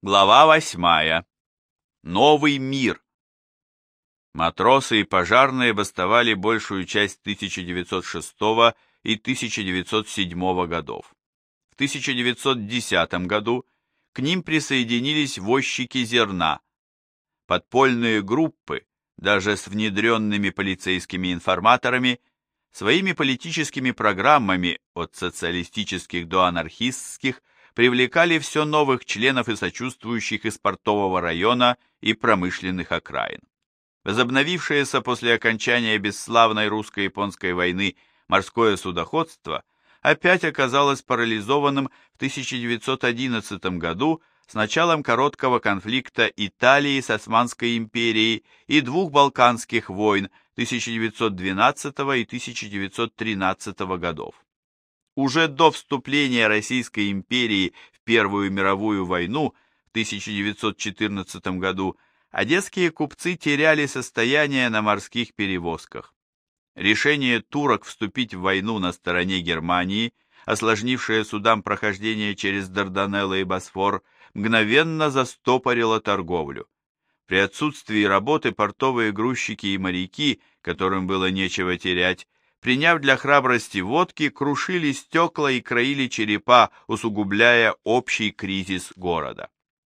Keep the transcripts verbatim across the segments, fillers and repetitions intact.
Глава восьмая. Новый мир. Матросы и пожарные бастовали большую часть тысяча девятьсот шестого и тысяча девятьсот седьмого годов. В тысяча девятьсот десятом году к ним присоединились возчики зерна. Подпольные группы, даже с внедренными полицейскими информаторами, своими политическими программами от социалистических до анархистских привлекали все новых членов и сочувствующих из портового района и промышленных окраин. Возобновившееся после окончания бесславной русско-японской войны морское судоходство опять оказалось парализованным в тысяча девятьсот одиннадцатом году с началом короткого конфликта Италии с Османской империей и двух Балканских войн тысяча девятьсот двенадцатого и тысяча девятьсот тринадцатого годов. Уже до вступления Российской империи в Первую мировую войну в тысяча девятьсот четырнадцатом году одесские купцы теряли состояние на морских перевозках. Решение турок вступить в войну на стороне Германии, осложнившее судам прохождение через Дарданеллы и Босфор, мгновенно застопорило торговлю. При отсутствии работы портовые грузчики и моряки, которым было нечего терять, приняв для храбрости водки, крушили стекла и краили черепа, усугубляя общий кризис города.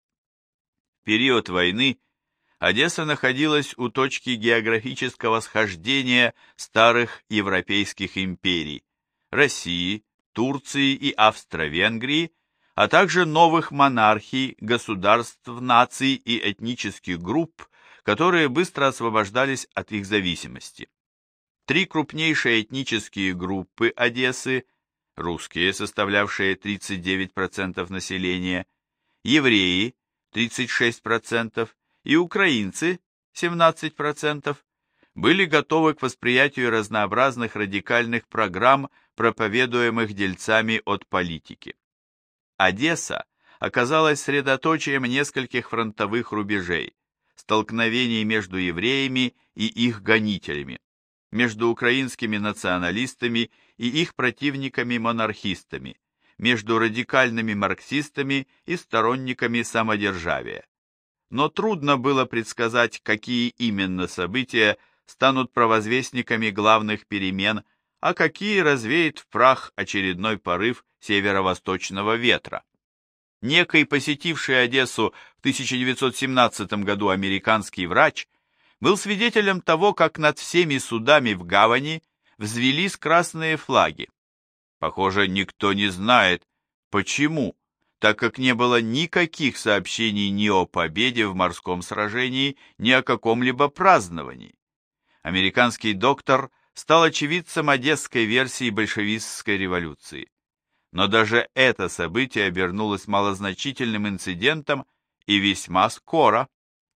В период войны Одесса находилась у точки географического схождения старых европейских империй – России, Турции и Австро-Венгрии, а также новых монархий, государств, наций и этнических групп, которые быстро освобождались от их зависимости. Три крупнейшие этнические группы Одессы – русские, составлявшие тридцать девять процентов населения, евреи – тридцать шесть процентов и украинцы – семнадцать процентов, были готовы к восприятию разнообразных радикальных программ, проповедуемых дельцами от политики. Одесса оказалась средоточием нескольких фронтовых рубежей, столкновений между евреями и их гонителями, между украинскими националистами и их противниками-монархистами, между радикальными марксистами и сторонниками самодержавия. Но трудно было предсказать, какие именно события станут провозвестниками главных перемен, а какие развеет в прах очередной порыв северо-восточного ветра. Некий посетивший Одессу в тысяча девятьсот семнадцатом году американский врач был свидетелем того, как над всеми судами в гавани взвелись красные флаги. Похоже, никто не знает, почему, так как не было никаких сообщений ни о победе в морском сражении, ни о каком-либо праздновании. Американский доктор стал очевидцем одесской версии большевистской революции. Но даже это событие обернулось малозначительным инцидентом и весьма скоро.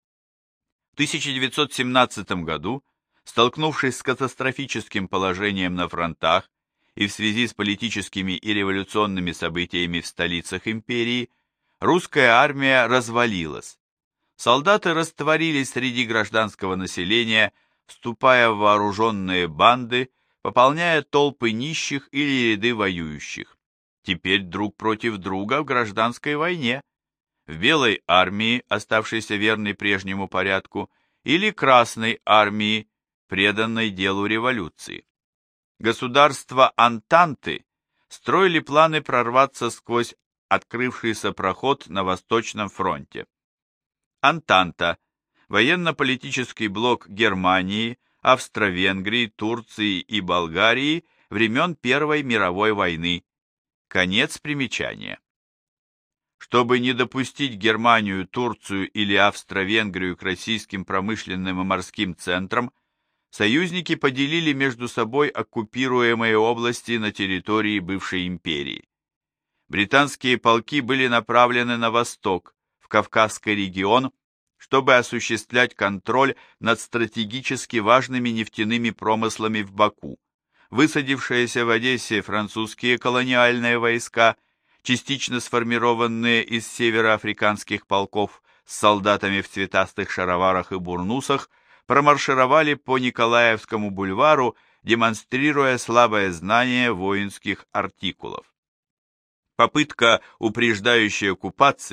В тысяча девятьсот семнадцатом году, столкнувшись с катастрофическим положением на фронтах и в связи с политическими и революционными событиями в столицах империи, русская армия развалилась. Солдаты растворились среди гражданского населения, вступая в вооруженные банды, пополняя толпы нищих или ряды воюющих. Теперь друг против друга в гражданской войне, в Белой армии, оставшейся верной прежнему порядку, или Красной армии, преданной делу революции. Государства Антанты строили планы прорваться сквозь открывшийся проход на Восточном фронте. Антанта – военно-политический блок Германии, Австро-Венгрии, Турции и Болгарии времен Первой мировой войны. Конец примечания. Чтобы не допустить Германию, Турцию или Австро-Венгрию к российским промышленным и морским центрам, союзники поделили между собой оккупируемые области на территории бывшей империи. Британские полки были направлены на восток, в Кавказский регион, чтобы осуществлять контроль над стратегически важными нефтяными промыслами в Баку. Высадившиеся в Одессе французские колониальные войска, частично сформированные из североафриканских полков с солдатами в цветастых шароварах и бурнусах, промаршировали по Николаевскому бульвару, демонстрируя слабое знание воинских артикулов. Попытка упреждающей оккупации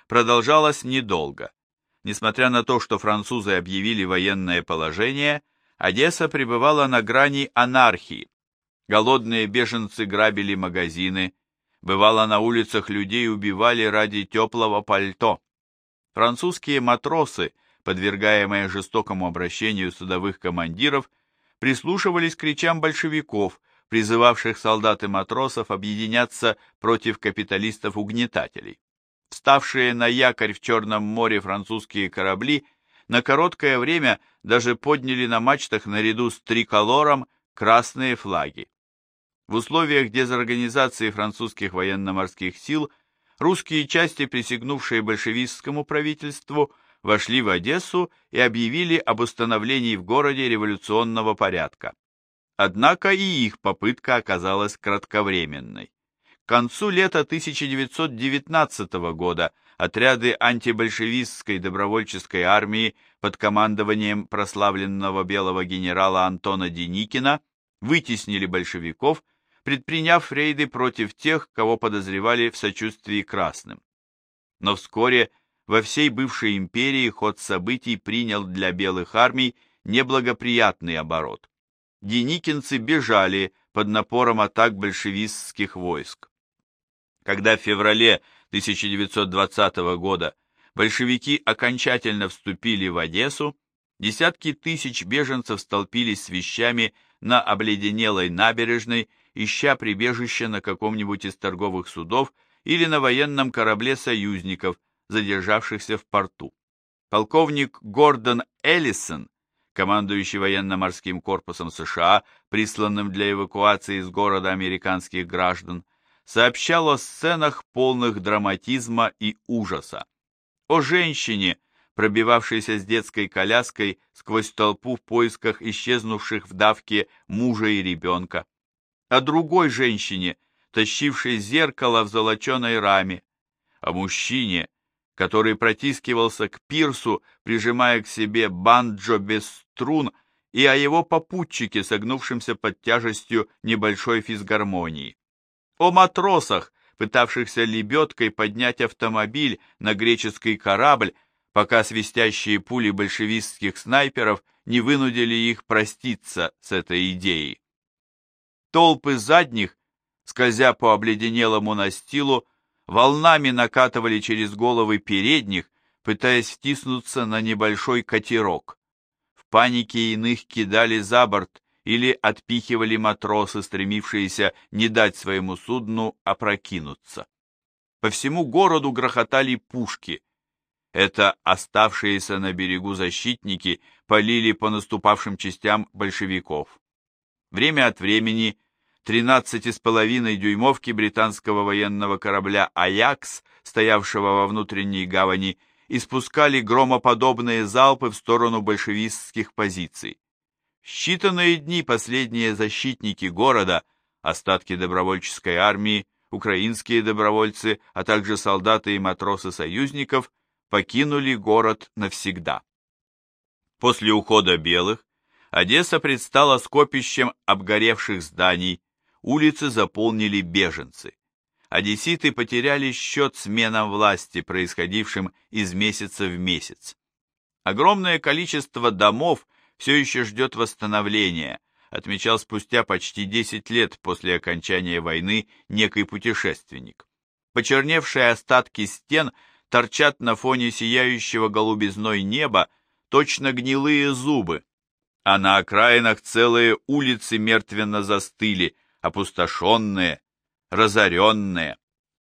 продолжалось недолго. Несмотря на то, что французы объявили военное положение, Одесса пребывала на грани анархии. Голодные беженцы грабили магазины, бывало, на улицах людей убивали ради теплого пальто. Французские матросы, подвергаемые жестокому обращению судовых командиров, прислушивались к речам большевиков, призывавших солдат и матросов объединяться против капиталистов-угнетателей. Вставшие на якорь в Черном море французские корабли на короткое время даже подняли на мачтах наряду с триколором красные флаги. В условиях дезорганизации французских военно-морских сил русские части, присягнувшие большевистскому правительству, вошли в Одессу и объявили об установлении в городе революционного порядка. Однако и их попытка оказалась кратковременной. К концу лета тысяча девятьсот девятнадцатого года отряды антибольшевистской добровольческой армии под командованием прославленного белого генерала Антона Деникина вытеснили большевиков, предприняв рейды против тех, кого подозревали в сочувствии красным. Но вскоре во всей бывшей империи ход событий принял для белых армий неблагоприятный оборот. Деникинцы бежали под напором атак большевистских войск. Когда в феврале тысяча девятьсот двадцатого года большевики окончательно вступили в Одессу, десятки тысяч беженцев столпились с вещами на обледенелой набережной, ища прибежище на каком-нибудь из торговых судов или на военном корабле союзников, задержавшихся в порту. Полковник Гордон Эллисон, командующий военно-морским корпусом США, присланным для эвакуации из города американских граждан, сообщал о сценах, полных драматизма и ужаса. О женщине, пробивавшейся с детской коляской сквозь толпу в поисках исчезнувших в давке мужа и ребенка. О другой женщине, тащившей зеркало в золоченой раме. О мужчине, который протискивался к пирсу, прижимая к себе банджо без струн, и о его попутчике, согнувшемся под тяжестью небольшой физгармонии. О матросах, пытавшихся лебедкой поднять автомобиль на греческий корабль, пока свистящие пули большевистских снайперов не вынудили их проститься с этой идеей. Толпы задних, скользя по обледенелому настилу, волнами накатывали через головы передних, пытаясь втиснуться на небольшой катерок. В панике иных кидали за борт или отпихивали матросы, стремившиеся не дать своему судну опрокинуться. По всему городу грохотали пушки. Это оставшиеся на берегу защитники полили по наступавшим частям большевиков. Время от времени тринадцати с половиной дюймовки британского военного корабля «Аякс», стоявшего во внутренней гавани, испускали громоподобные залпы в сторону большевистских позиций. В считанные дни последние защитники города, остатки добровольческой армии, украинские добровольцы, а также солдаты и матросы союзников, покинули город навсегда. После ухода белых Одесса предстала скопищем обгоревших зданий, улицы заполнили беженцы. Одесситы потеряли счет сменам власти, происходившим из месяца в месяц. Огромное количество домов все еще ждет восстановления, отмечал спустя почти десять лет после окончания войны некий путешественник. Почерневшие остатки стен торчат на фоне сияющего голубизной неба, точно гнилые зубы, а на окраинах целые улицы мертвенно застыли, опустошенные, разоренные.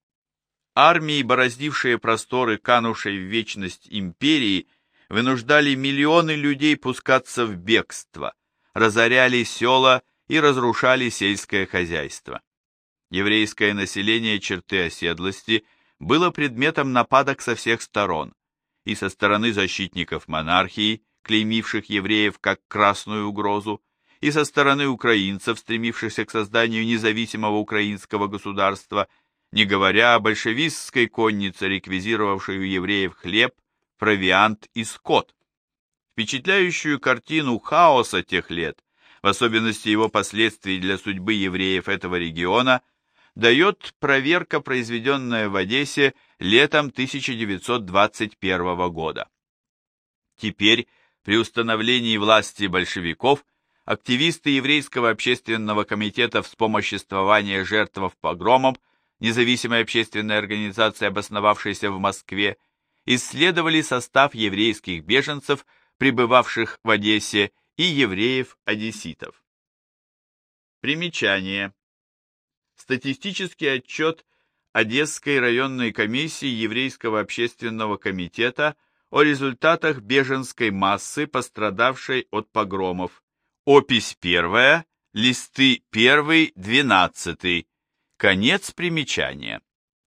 Армии, бороздившие просторы канувшей в вечность империи, вынуждали миллионы людей пускаться в бегство, разоряли села и разрушали сельское хозяйство. Еврейское население черты оседлости было предметом нападок со всех сторон, и со стороны защитников монархии, клеймивших евреев как красную угрозу, и со стороны украинцев, стремившихся к созданию независимого украинского государства, не говоря о большевистской коннице, реквизировавшей у евреев хлеб, провиант и скот. Впечатляющую картину хаоса тех лет, в особенности его последствий для судьбы евреев этого региона, дает проверка, произведенная в Одессе летом тысяча девятьсот двадцать первого года. Теперь, при установлении власти большевиков, активисты Еврейского общественного комитета вспомоществования жертв погромов, независимой общественной организации, обосновавшейся в Москве, исследовали состав еврейских беженцев, пребывавших в Одессе, и евреев-одесситов. Примечание. Статистический отчет Одесской районной комиссии Еврейского общественного комитета о результатах беженской массы, пострадавшей от погромов. Опись первая, листы первый, двенадцатый. Конец примечания.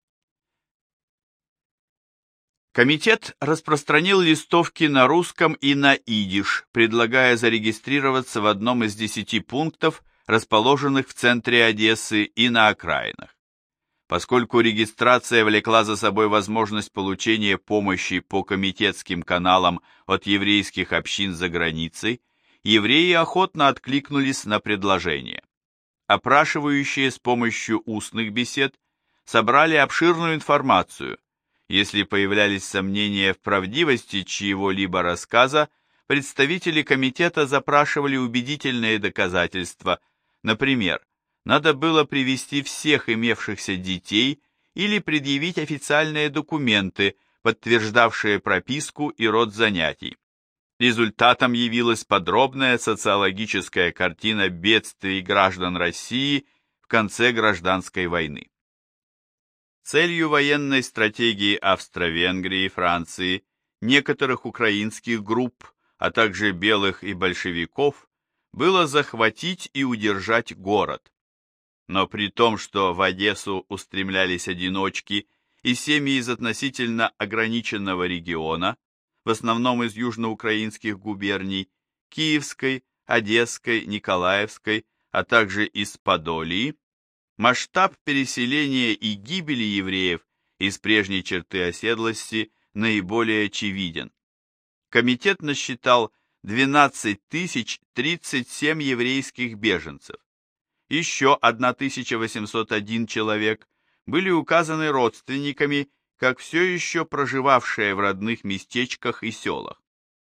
Комитет распространил листовки на русском и на идиш, предлагая зарегистрироваться в одном из десяти пунктов, расположенных в центре Одессы и на окраинах. Поскольку регистрация влекла за собой возможность получения помощи по комитетским каналам от еврейских общин за границей, евреи охотно откликнулись на предложение. Опрашивающие с помощью устных бесед собрали обширную информацию. Если появлялись сомнения в правдивости чьего-либо рассказа, представители комитета запрашивали убедительные доказательства. Например, надо было привести всех имевшихся детей или предъявить официальные документы, подтверждавшие прописку и род занятий. Результатом явилась подробная социологическая картина бедствий граждан России в конце гражданской войны. Целью военной стратегии Австро-Венгрии, Франции, некоторых украинских групп, а также белых и большевиков, было захватить и удержать город. Но при том, что в Одессу устремлялись одиночки и семьи из относительно ограниченного региона, в основном из южноукраинских губерний, Киевской, Одесской, Николаевской, а также из Подолии, масштаб переселения и гибели евреев из прежней черты оседлости наиболее очевиден. Комитет насчитал двенадцать тысяч тридцать семь еврейских беженцев. Еще тысяча восемьсот один человек были указаны родственниками, как все еще проживавшие в родных местечках и селах.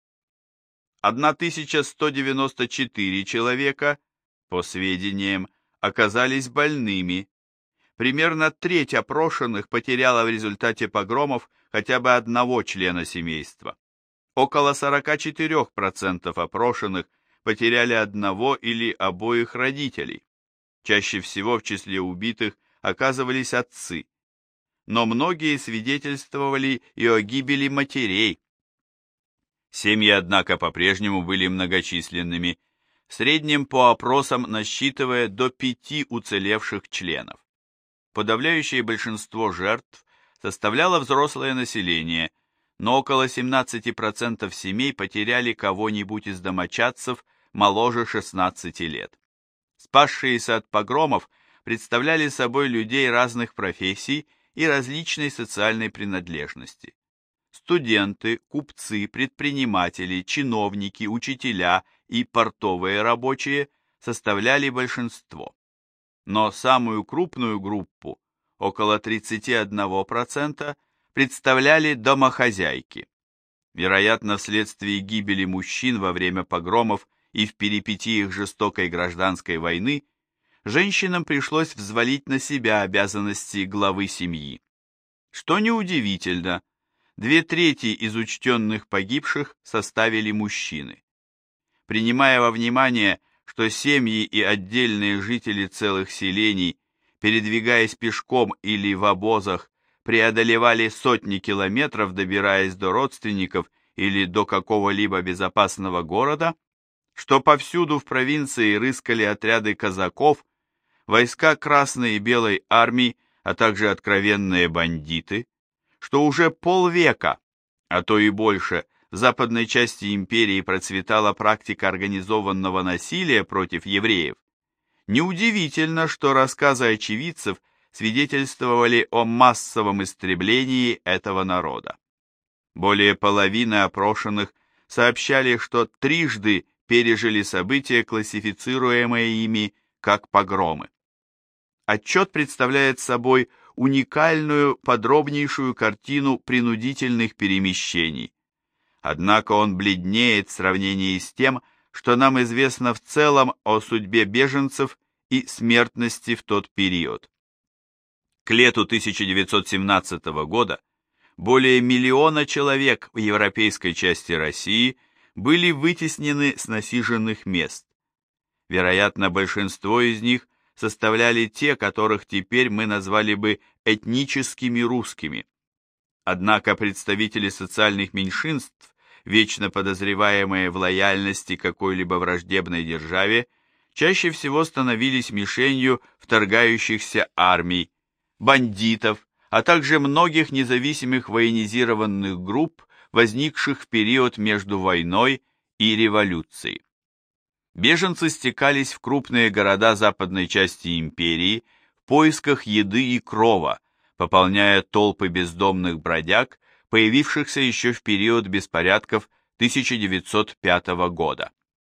тысяча сто девяносто четыре человека, по сведениям, оказались больными. Примерно треть опрошенных потеряла в результате погромов хотя бы одного члена семейства. Около сорок четыре процента опрошенных потеряли одного или обоих родителей. Чаще всего в числе убитых оказывались отцы. Но многие свидетельствовали и о гибели матерей. Семьи, однако, по-прежнему были многочисленными, в среднем по опросам насчитывая до пяти уцелевших членов. Подавляющее большинство жертв составляло взрослое население, но около семнадцати процентов семей потеряли кого-нибудь из домочадцев моложе шестнадцати лет. Спасшиеся от погромов представляли собой людей разных профессий и различной социальной принадлежности. Студенты, купцы, предприниматели, чиновники, учителя и портовые рабочие составляли большинство. Но самую крупную группу, около тридцати одного процента, представляли домохозяйки. Вероятно, вследствие гибели мужчин во время погромов и в перипетиях жестокой гражданской войны, женщинам пришлось взвалить на себя обязанности главы семьи. Что неудивительно, две трети из учтенных погибших составили мужчины. Принимая во внимание, что семьи и отдельные жители целых селений, передвигаясь пешком или в обозах, преодолевали сотни километров, добираясь до родственников или до какого-либо безопасного города, что повсюду в провинции рыскали отряды казаков, войска Красной и Белой армии, а также откровенные бандиты, что уже полвека, а то и больше, в западной части империи процветала практика организованного насилия против евреев, неудивительно, что рассказы очевидцев свидетельствовали о массовом истреблении этого народа. Более половины опрошенных сообщали, что трижды пережили события, классифицируемые ими как погромы. Отчет представляет собой уникальную, подробнейшую картину принудительных перемещений. Однако он бледнеет в сравнении с тем, что нам известно в целом о судьбе беженцев и смертности в тот период. К лету тысяча девятьсот семнадцатого года более миллиона человек в европейской части России были вытеснены с насиженных мест. Вероятно, большинство из них составляли те, которых теперь мы назвали бы этническими русскими. Однако представители социальных меньшинств, вечно подозреваемые в лояльности какой-либо враждебной державе, чаще всего становились мишенью вторгающихся армий, бандитов, а также многих независимых военизированных групп, возникших в период между войной и революцией. Беженцы стекались в крупные города западной части империи в поисках еды и крова, пополняя толпы бездомных бродяг, появившихся еще в период беспорядков тысяча девятьсот пятого года.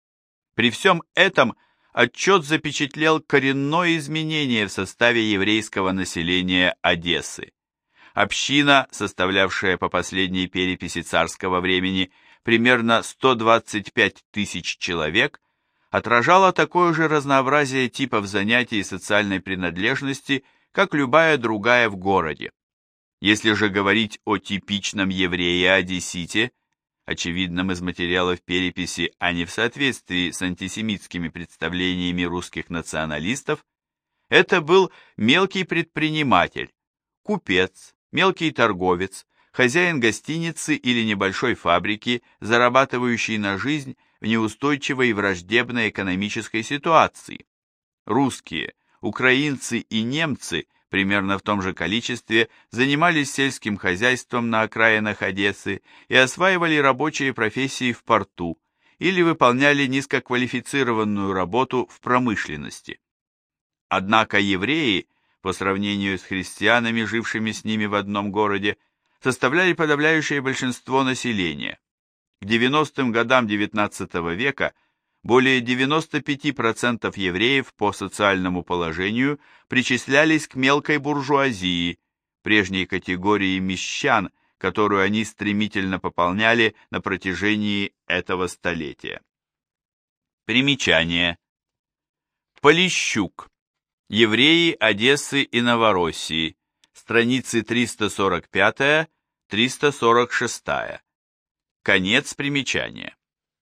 При всем этом отчет запечатлел коренное изменение в составе еврейского населения Одессы. Община, составлявшая по последней переписи царского времени примерно сто двадцать пять тысяч человек, отражала такое же разнообразие типов занятий и социальной принадлежности, как любая другая в городе. Если же говорить о типичном еврее-одессите, очевидном из материалов переписи, а не в соответствии с антисемитскими представлениями русских националистов, это был мелкий предприниматель, купец, мелкий торговец, хозяин гостиницы или небольшой фабрики, зарабатывающий на жизнь в неустойчивой и враждебной экономической ситуации. Русские, украинцы и немцы примерно в том же количестве занимались сельским хозяйством на окраинах Одессы и осваивали рабочие профессии в порту или выполняли низкоквалифицированную работу в промышленности. Однако евреи, по сравнению с христианами, жившими с ними в одном городе, составляли подавляющее большинство населения. К девяностым годам девятнадцатого века более девяноста пяти процентов евреев по социальному положению причислялись к мелкой буржуазии, прежней категории мещан, которую они стремительно пополняли на протяжении этого столетия. Примечание. Полищук. Евреи Одессы и Новороссии. Страницы триста сорок пять — триста сорок шесть. Конец примечания.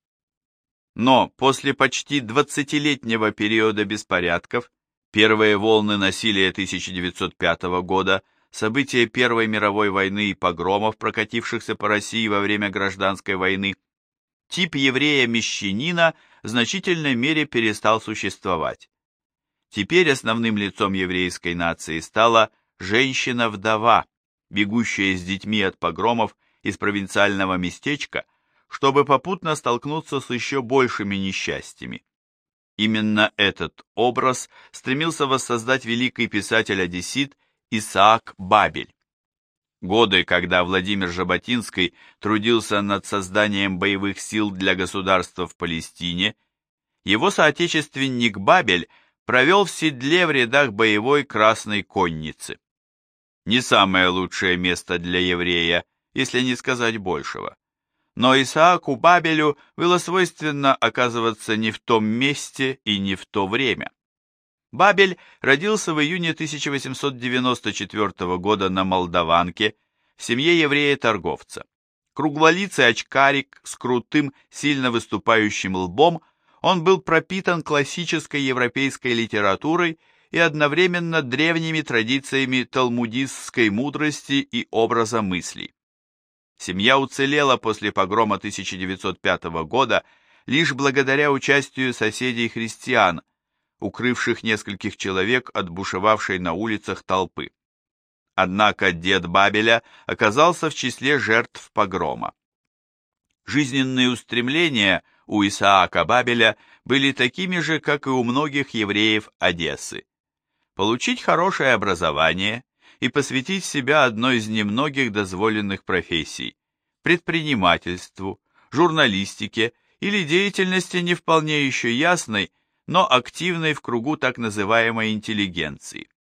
Но после почти двадцатилетнего периода беспорядков, первые волны насилия тысяча девятьсот пятого года, события Первой мировой войны и погромов, прокатившихся по России во время гражданской войны, тип еврея-мещанина в значительной мере перестал существовать. Теперь основным лицом еврейской нации стала женщина-вдова, бегущая с детьми от погромов из провинциального местечка, чтобы попутно столкнуться с еще большими несчастьями. Именно этот образ стремился воссоздать великий писатель-одессит Исаак Бабель. Годы, когда Владимир Жаботинский трудился над созданием боевых сил для государства в Палестине, его соотечественник Бабель провел в седле в рядах боевой Красной Конницы. Не самое лучшее место для еврея, если не сказать большего. Но Исааку Бабелю было свойственно оказываться не в том месте и не в то время. Бабель родился в июне тысяча восемьсот девяносто четвёртого года на Молдаванке в семье еврея-торговца. Круглолицый очкарик с крутым, сильно выступающим лбом, он был пропитан классической европейской литературой и одновременно древними традициями талмудистской мудрости и образа мыслей. Семья уцелела после погрома тысяча девятьсот пятого года лишь благодаря участию соседей-христиан, укрывших нескольких человек от бушевавшей на улицах толпы. Однако дед Бабеля оказался в числе жертв погрома. Жизненные устремления у Исаака Бабеля были такими же, как и у многих евреев Одессы. Получить хорошее образование и посвятить себя одной из немногих дозволенных профессий – предпринимательству, журналистике или деятельности не вполне еще ясной, но активной в кругу так называемой интеллигенции.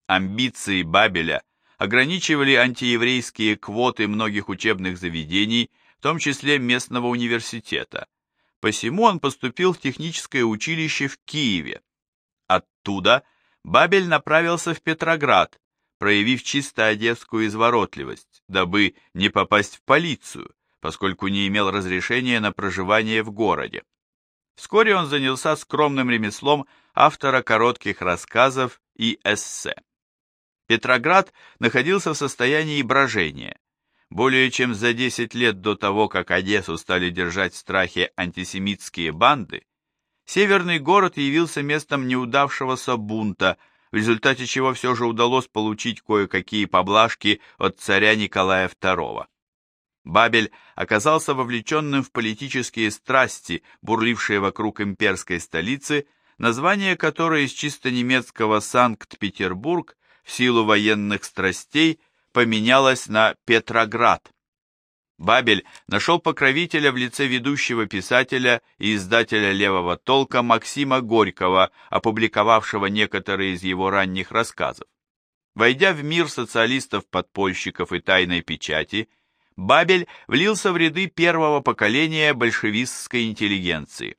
Амбиции Бабеля ограничивали антиеврейские квоты многих учебных заведений, в том числе местного университета. Посему он поступил в техническое училище в Киеве. Оттуда Бабель направился в Петроград, проявив чисто одесскую изворотливость, дабы не попасть в полицию, поскольку не имел разрешения на проживание в городе. Вскоре он занялся скромным ремеслом автора коротких рассказов и эссе. Петроград находился в состоянии брожения. Более чем за десять лет до того, как Одессу стали держать в страхе антисемитские банды, северный город явился местом неудавшегося бунта, в результате чего все же удалось получить кое-какие поблажки от царя Николая второго. Бабель оказался вовлеченным в политические страсти, бурлившие вокруг имперской столицы, название которой из чисто немецкого Санкт-Петербург в силу военных страстей поменялось на Петроград. Бабель нашел покровителя в лице ведущего писателя и издателя левого толка Максима Горького, опубликовавшего некоторые из его ранних рассказов. Войдя в мир социалистов-подпольщиков и тайной печати, Бабель влился в ряды первого поколения большевистской интеллигенции.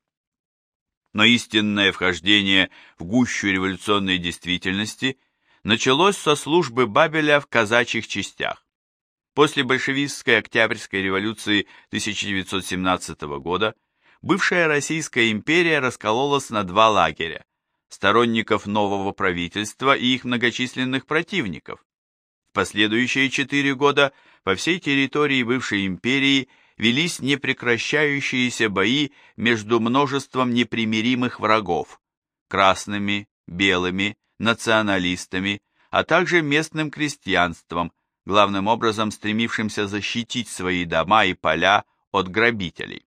Но истинное вхождение в гущу революционной действительности началось со службы Бабеля в казачьих частях. После большевистской Октябрьской революции тысяча девятьсот семнадцатого года бывшая Российская империя раскололась на два лагеря – сторонников нового правительства и их многочисленных противников. В последующие четыре года по всей территории бывшей империи велись непрекращающиеся бои между множеством непримиримых врагов – красными, белыми, националистами, а также местным крестьянством, главным образом стремившимся защитить свои дома и поля от грабителей.